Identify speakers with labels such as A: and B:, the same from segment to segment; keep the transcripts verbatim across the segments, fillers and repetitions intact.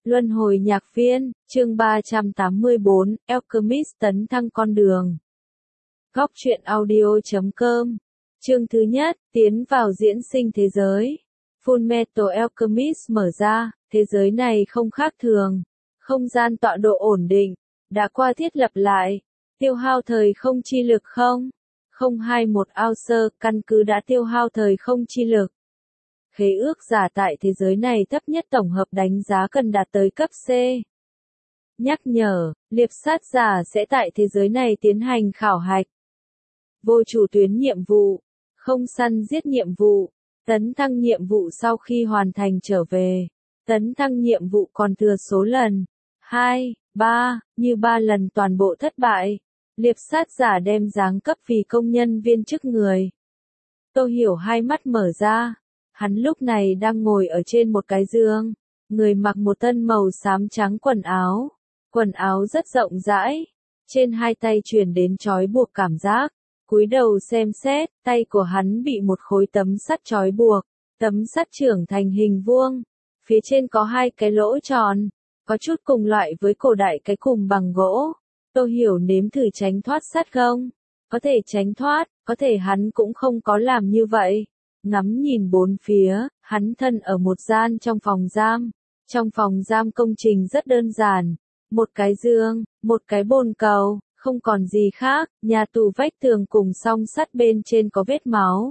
A: Luân hồi nhạc viên, chương ba trăm tám mươi bốn, Alchemist tấn thăng con đường. Góc truyện audio chấm com. Chương thứ nhất, tiến vào diễn sinh thế giới. Fullmetal Alchemist mở ra, thế giới này không khác thường. Không gian tọa độ ổn định, đã qua thiết lập lại. Tiêu hao thời không chi lực không? không hai mốt ounce, căn cứ đã tiêu hao thời không chi lực. Khế ước giả tại thế giới này thấp nhất tổng hợp đánh giá cần đạt tới cấp C. Nhắc nhở, liệp sát giả sẽ tại thế giới này tiến hành khảo hạch. Vô chủ tuyến nhiệm vụ, không săn giết nhiệm vụ, tấn thăng nhiệm vụ sau khi hoàn thành trở về. Tấn thăng nhiệm vụ còn thừa số lần. hai, ba, như ba lần toàn bộ thất bại. Liệp sát giả đem giáng cấp vì công nhân viên chức người. Tô Hiểu hai mắt mở ra. Hắn lúc này đang ngồi ở trên một cái giường, người mặc một thân màu xám trắng quần áo, quần áo rất rộng rãi, trên hai tay truyền đến trói buộc cảm giác, cúi đầu xem xét, tay của hắn bị một khối tấm sắt trói buộc, tấm sắt trưởng thành hình vuông, phía trên có hai cái lỗ tròn, có chút cùng loại với cổ đại cái cùm bằng gỗ. Tô Hiểu nếm thử tránh thoát sắt không? Có thể tránh thoát, có thể hắn cũng không có làm như vậy. Ngắm nhìn bốn phía, hắn thân ở một gian trong phòng giam. Trong phòng giam công trình rất đơn giản. Một cái giường, một cái bồn cầu, không còn gì khác, nhà tù vách tường cùng song sắt bên trên có vết máu.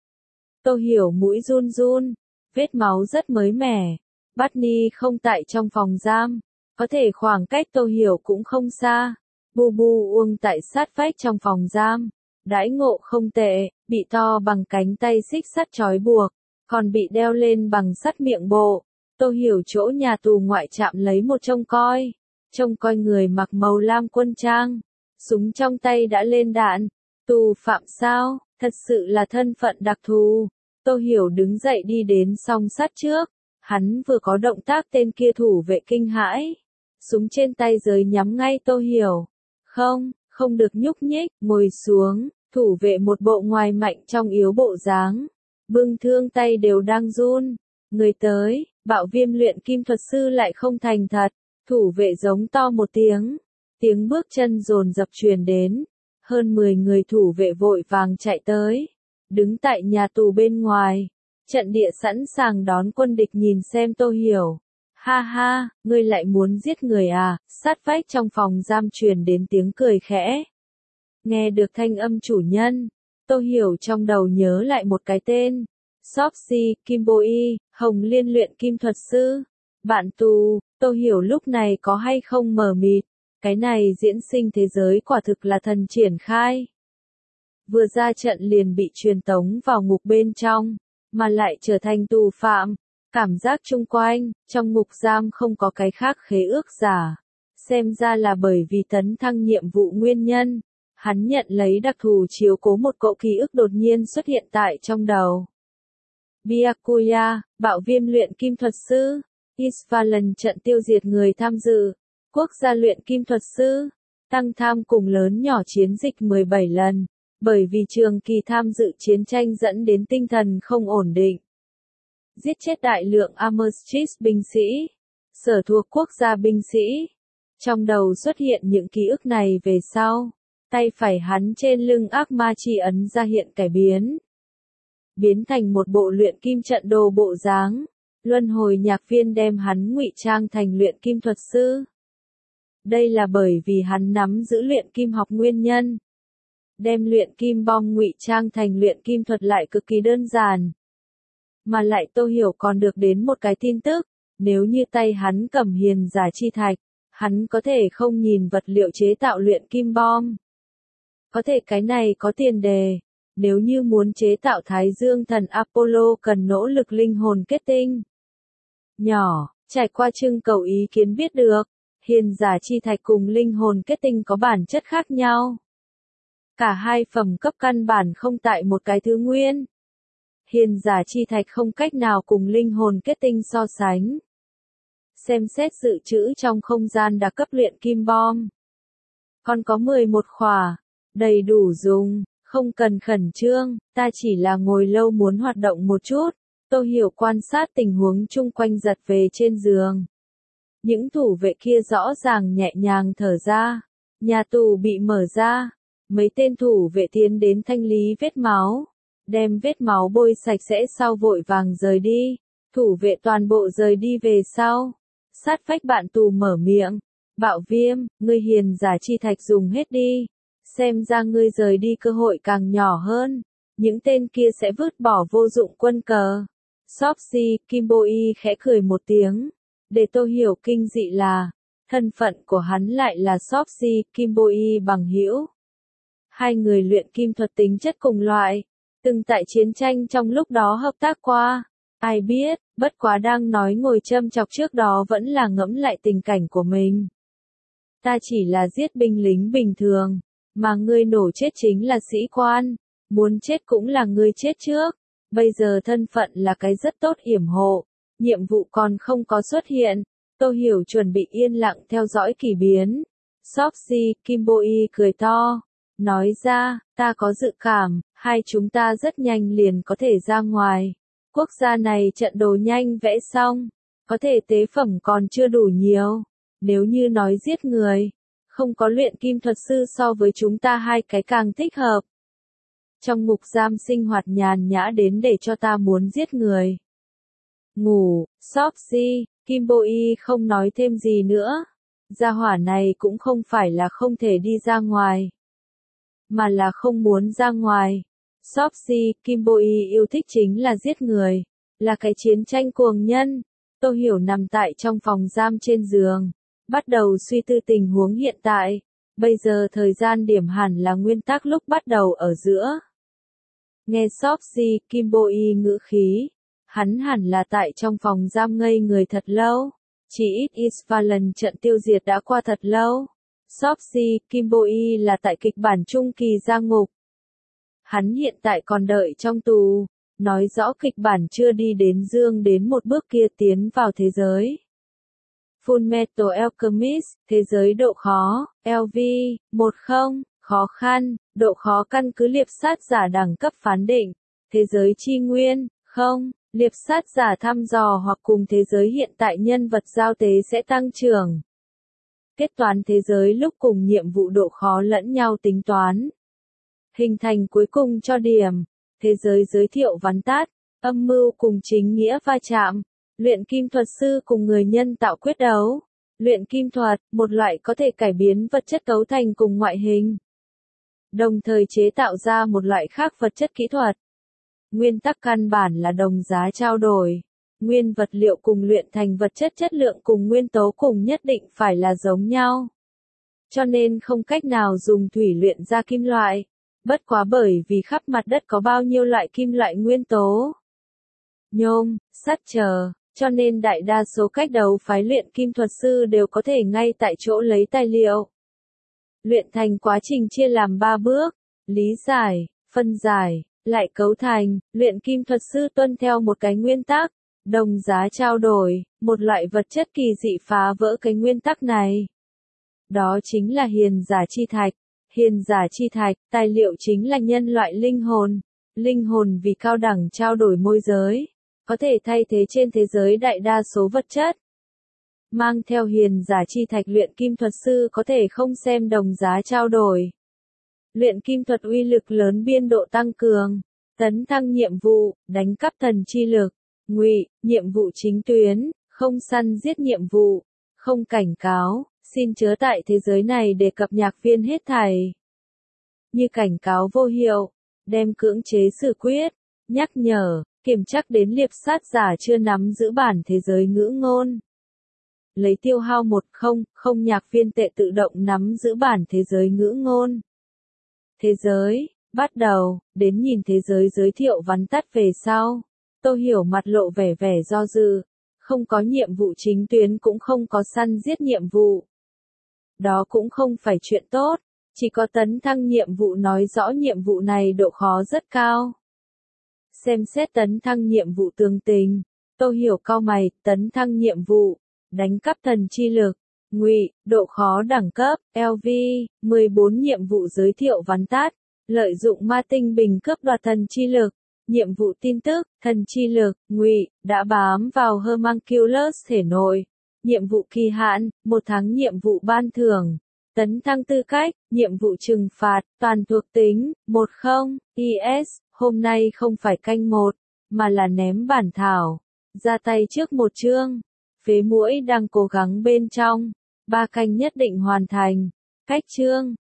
A: Tô Hiểu mũi run run, vết máu rất mới mẻ. Barney không tại trong phòng giam, có thể khoảng cách Tô Hiểu cũng không xa. Bu Bu Uông tại sát vách trong phòng giam. Đãi ngộ không tệ, bị to bằng cánh tay xích sắt trói buộc, còn bị đeo lên bằng sắt miệng bộ. Tô Hiểu chỗ nhà tù ngoại trạm lấy một trông coi. Trông coi người mặc màu lam quân trang. Súng trong tay đã lên đạn. Tù phạm sao, thật sự là thân phận đặc thù. Tô Hiểu đứng dậy đi đến song sắt trước. Hắn vừa có động tác tên kia thủ vệ kinh hãi. Súng trên tay giấy nhắm ngay Tô Hiểu. Không, không được nhúc nhích, ngồi xuống. Thủ vệ một bộ ngoài mạnh trong yếu bộ dáng, bưng thương tay đều đang run. Người tới, Bạo Viêm luyện kim thuật sư lại không thành thật. Thủ vệ giống to một tiếng, tiếng bước chân dồn dập truyền đến. Hơn mười người thủ vệ vội vàng chạy tới, đứng tại nhà tù bên ngoài. Trận địa sẵn sàng đón quân địch nhìn xem Tô Hiểu. Ha ha, ngươi lại muốn giết người à? Sát vách trong phòng giam truyền đến tiếng cười khẽ. Nghe được thanh âm chủ nhân, Tô Hiểu trong đầu nhớ lại một cái tên. Sopsy, Kimboi, Hồng Liên luyện kim thuật sư. Bạn tù, Tô Hiểu lúc này có hay không mờ mịt. Cái này diễn sinh thế giới quả thực là thần triển khai. Vừa ra trận liền bị truyền tống vào ngục bên trong, mà lại trở thành tù phạm. Cảm giác chung quanh, trong ngục giam không có cái khác khế ước giả. Xem ra là bởi vì tấn thăng nhiệm vụ nguyên nhân. Hắn nhận lấy đặc thù chiếu cố một cỗ ký ức đột nhiên xuất hiện tại trong đầu. Byakuya, Bạo Viêm luyện kim thuật sư. Isvalan trận tiêu diệt người tham dự. Quốc gia luyện kim thuật sư. Tăng tham cùng lớn nhỏ chiến dịch mười bảy lần. Bởi vì trường kỳ tham dự chiến tranh dẫn đến tinh thần không ổn định. Giết chết đại lượng Amerstris binh sĩ. Sở thuộc quốc gia binh sĩ. Trong đầu xuất hiện những ký ức này về sau. Tay phải hắn trên lưng ác ma chi ấn ra hiện cải biến. Biến thành một bộ luyện kim trận đồ bộ dáng. Luân hồi nhạc viên đem hắn ngụy trang thành luyện kim thuật sư. Đây là bởi vì hắn nắm giữ luyện kim học nguyên nhân. Đem luyện kim bom ngụy trang thành luyện kim thuật lại cực kỳ đơn giản. Mà lại Tô Hiểu còn được đến một cái tin tức. Nếu như tay hắn cầm hiền giả chi thạch, hắn có thể không nhìn vật liệu chế tạo luyện kim bom. Có thể cái này có tiền đề. Nếu như muốn chế tạo Thái Dương thần Apollo cần nỗ lực linh hồn kết tinh. Nhỏ, trải qua trưng cầu ý kiến biết được, hiền giả chi thạch cùng linh hồn kết tinh có bản chất khác nhau. Cả hai phẩm cấp căn bản không tại một cái thứ nguyên. Hiền giả chi thạch không cách nào cùng linh hồn kết tinh so sánh. Xem xét dự trữ trong không gian đặc cấp luyện kim bom. Còn có mười một khỏa. Đầy đủ dùng, không cần khẩn trương, ta chỉ là ngồi lâu muốn hoạt động một chút. Tô Hiểu quan sát tình huống chung quanh giật về trên giường. Những thủ vệ kia rõ ràng nhẹ nhàng thở ra. Nhà tù bị mở ra. Mấy tên thủ vệ tiến đến thanh lý vết máu. Đem vết máu bôi sạch sẽ sau vội vàng rời đi. Thủ vệ toàn bộ rời đi về sau. Sát phách bạn tù mở miệng. Bạo Viêm, ngươi hiền giả chi thạch dùng hết đi. Xem ra ngươi rời đi cơ hội càng nhỏ hơn. Những tên kia sẽ vứt bỏ vô dụng quân cờ. Sopsi, Kimboi khẽ cười một tiếng. Để tôi hiểu kinh dị là, thân phận của hắn lại là Sopsi, Kimboi bằng hữu. Hai người luyện kim thuật tính chất cùng loại, từng tại chiến tranh trong lúc đó hợp tác qua. Ai biết, bất quá đang nói ngồi châm chọc trước đó vẫn là ngẫm lại tình cảnh của mình. Ta chỉ là giết binh lính bình thường, mà ngươi nổ chết chính là sĩ quan, muốn chết cũng là ngươi chết trước. Bây giờ thân phận là cái rất tốt yểm hộ, nhiệm vụ còn không có xuất hiện. Tô Hiểu chuẩn bị yên lặng theo dõi kỳ biến. Sopsi, Kimboi cười to, nói ra, ta có dự cảm, hai chúng ta rất nhanh liền có thể ra ngoài. Quốc gia này trận đồ nhanh vẽ xong, có thể tế phẩm còn chưa đủ nhiều. Nếu như nói giết người, không có luyện kim thuật sư so với chúng ta hai cái càng thích hợp. Trong ngục giam sinh hoạt nhàn nhã đến để cho ta muốn giết người. Ngủ, Sopsi, Kimboi không nói thêm gì nữa. Gia hỏa này cũng không phải là không thể đi ra ngoài, mà là không muốn ra ngoài. Sopsi, Kimboi yêu thích chính là giết người, là cái chiến tranh cuồng nhân. Tô Hiểu nằm tại trong phòng giam trên giường, bắt đầu suy tư tình huống hiện tại. Bây giờ thời gian điểm hẳn là nguyên tắc lúc bắt đầu ở giữa. Nghe Sopsi, Kimboi ngữ khí, hắn hẳn là tại trong phòng giam ngây người thật lâu. Chỉ ít Isvalan trận tiêu diệt đã qua thật lâu. Sopsi, Kimboi là tại kịch bản trung kỳ ra ngục. Hắn hiện tại còn đợi trong tù, nói rõ kịch bản chưa đi đến dương đến một bước kia tiến vào thế giới. Fullmetal Alchemist, thế giới độ khó, L V, một không, khó khăn, độ khó căn cứ liệp sát giả đẳng cấp phán định, thế giới chi nguyên, không, liệp sát giả thăm dò hoặc cùng thế giới hiện tại nhân vật giao tế sẽ tăng trưởng. Kết toán thế giới lúc cùng nhiệm vụ độ khó lẫn nhau tính toán. Hình thành cuối cùng cho điểm, thế giới giới thiệu vắn tắt, âm mưu cùng chính nghĩa va chạm, luyện kim thuật sư cùng người nhân tạo quyết đấu. Luyện kim thuật, một loại có thể cải biến vật chất cấu thành cùng ngoại hình, đồng thời chế tạo ra một loại khác vật chất kỹ thuật. Nguyên tắc căn bản là đồng giá trao đổi. Nguyên vật liệu cùng luyện thành vật chất chất lượng cùng nguyên tố cùng nhất định phải là giống nhau. Cho nên không cách nào dùng thủy luyện ra kim loại. Bất quá bởi vì khắp mặt đất có bao nhiêu loại kim loại nguyên tố. Nhôm, sắt chờ, cho nên đại đa số cách đấu phái luyện kim thuật sư đều có thể ngay tại chỗ lấy tài liệu. Luyện thành quá trình chia làm ba bước, lý giải, phân giải, lại cấu thành. Luyện kim thuật sư tuân theo một cái nguyên tắc, đồng giá trao đổi, một loại vật chất kỳ dị phá vỡ cái nguyên tắc này. Đó chính là hiền giả chi thạch. Hiền giả chi thạch, tài liệu chính là nhân loại linh hồn. Linh hồn vì cao đẳng trao đổi môi giới, có thể thay thế trên thế giới đại đa số vật chất. Mang theo hiền giả chi thạch luyện kim thuật sư có thể không xem đồng giá trao đổi. Luyện kim thuật uy lực lớn biên độ tăng cường, tấn thăng nhiệm vụ, đánh cắp thần chi lực, ngụy, nhiệm vụ chính tuyến, không săn giết nhiệm vụ, không cảnh cáo, xin chớ tại thế giới này đề cập nhạc viên hết thảy. Như cảnh cáo vô hiệu, đem cưỡng chế xử quyết, nhắc nhở, kiểm chắc đến liệp sát giả chưa nắm giữ bản thế giới ngữ ngôn. Lấy tiêu hao một không không nhạc viên tệ tự động nắm giữ bản thế giới ngữ ngôn. Thế giới, bắt đầu, đến nhìn thế giới giới thiệu vắn tắt về sau. Tô Hiểu mặt lộ vẻ vẻ do dự, không có nhiệm vụ chính tuyến cũng không có săn giết nhiệm vụ. Đó cũng không phải chuyện tốt, chỉ có tấn thăng nhiệm vụ nói rõ nhiệm vụ này độ khó rất cao. Xem xét tấn thăng nhiệm vụ tường tình, Tô Hiểu cau mày, tấn thăng nhiệm vụ, đánh cắp thần chi lực, ngụy, độ khó đẳng cấp, L V, mười bốn nhiệm vụ giới thiệu vắn tắt, lợi dụng ma tinh bình cướp đoạt thần chi lực, nhiệm vụ tin tức, thần chi lực, ngụy, đã bám vào Homunculus thể nội, Nhiệm vụ kỳ hạn, một tháng nhiệm vụ ban thưởng. Tấn thăng tư cách, nhiệm vụ trừng phạt, toàn thuộc tính, một không, is, hôm nay không phải canh một, mà là ném bản thảo. Ra tay trước một chương. Phế muỗi đang cố gắng bên trong. Ba canh nhất định hoàn thành. Cách chương.